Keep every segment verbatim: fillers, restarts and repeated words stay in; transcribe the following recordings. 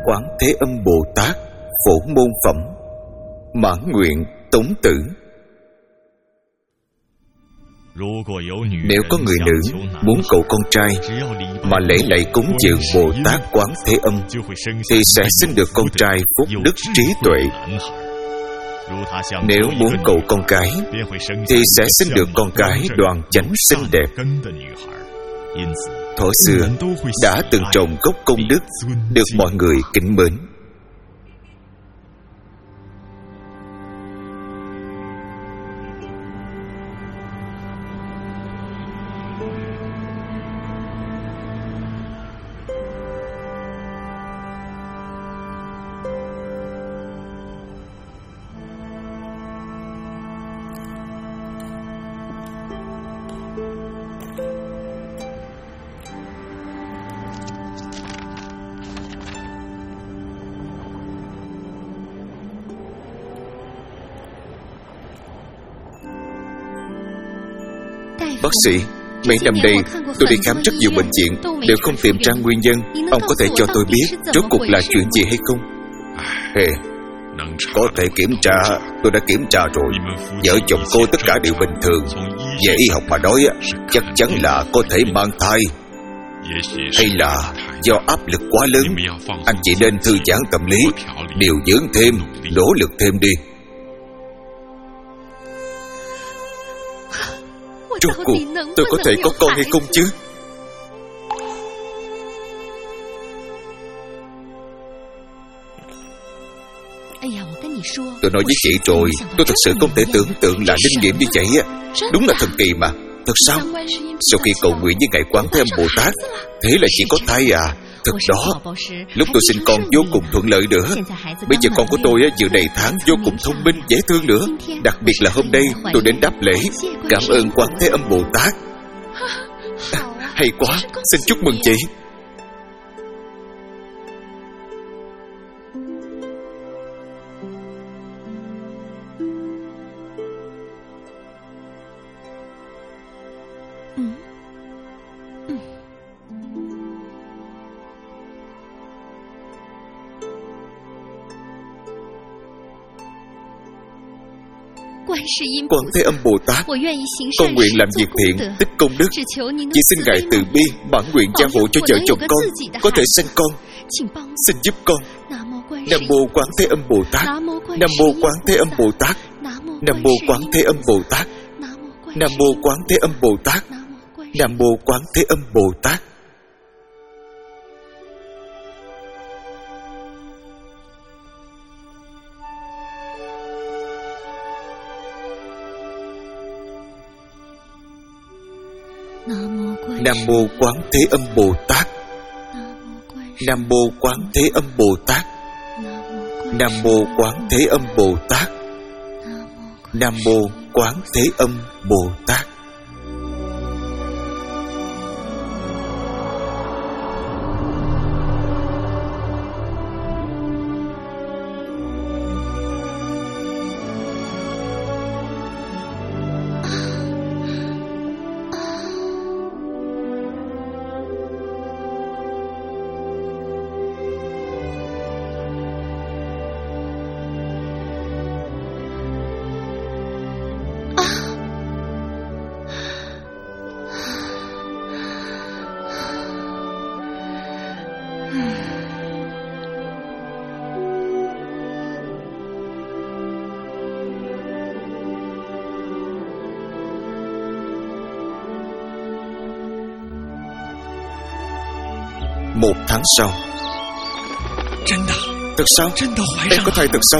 Quán Thế Âm Bồ Tát Phổ Môn Phẩm. Mãn nguyện tống tử. Nếu có người nữ muốn cầu con trai mà lễ lạy cúng dường Bồ Tát Quán Thế Âm thì sẽ sinh được con trai phúc đức trí tuệ. Nếu muốn cầu con gái thì sẽ sinh được con gái đoan chánh xinh đẹp. Thuở xưa đã từng trồng gốc công đức được mọi người kính mến. Bác sĩ, mấy năm đây tôi đi khám rất nhiều bệnh viện đều không tìm ra nguyên nhân. Ông có thể cho tôi biết rốt cuộc là chuyện gì hay không? Hey, có thể kiểm tra. Tôi đã kiểm tra rồi. Vợ chồng cô tất cả đều bình thường. Về y học mà nói chắc chắn là có thể mang thai. Hay là do áp lực quá lớn. Anh chị nên thư giãn tâm lý, điều dưỡng thêm, nỗ lực thêm đi. Rốt cuộc tôi có thể có con hay không chứ? Tôi nói với chị rồi, tôi thật sự không thể tưởng tượng là linh nghiệm như vậy. Đúng là thần kỳ mà. Thật sao? Sau khi cầu nguyện với Ngài Quán Thế Âm Bồ Tát, thế là chị có thai à? Thật đó. Lúc tôi sinh con vô cùng thuận lợi nữa. Bây giờ con của tôi vừa đầy tháng, vô cùng thông minh, dễ thương nữa. Đặc biệt là hôm nay tôi đến đáp lễ cảm ơn Quán Thế Âm Bồ Tát. À, hay quá, xin chúc mừng chị. Quán Thế Âm Bồ Tát, con nguyện làm việc thiện, tích công đức, chỉ xin Ngài từ bi mãn nguyện gia hộ cho vợ chồng con có thể sinh con. Xin giúp con. Nam mô Quán Thế Âm Bồ Tát. Nam mô Quán Thế Âm Bồ Tát. Nam mô Quán Thế Âm Bồ Tát. Nam mô Quán Thế Âm Bồ Tát. Nam mô Quán Thế Âm Bồ Tát. Nam mô Quán Thế Âm Bồ Tát. Nam mô Quán Thế Âm Bồ Tát. Nam mô Quán Thế Âm Bồ Tát. Nam mô Quán Thế Âm Bồ Tát. Một tháng sau. Thật sao? Em có thai thật sao?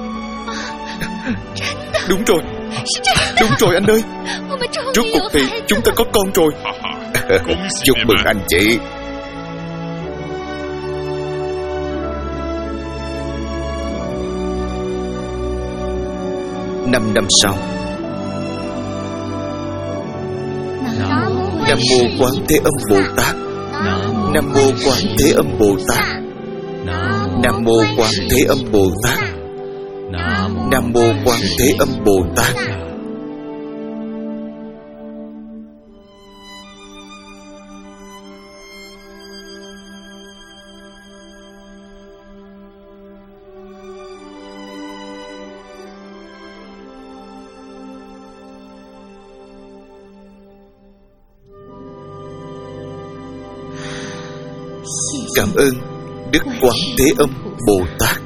Đúng rồi. Đúng rồi anh ơi. Rốt cuộc thì chúng ta có con rồi. Chúc mừng anh chị. Năm năm sau. Nam mô Quán Thế Âm Bồ Tát. Nam mô Quán Thế Âm Bồ Tát. Nam mô Quán Thế Âm Bồ Tát. Nam mô Quán Thế Âm Bồ Tát. Cảm ơn Đức Quán Thế Âm Bồ Tát.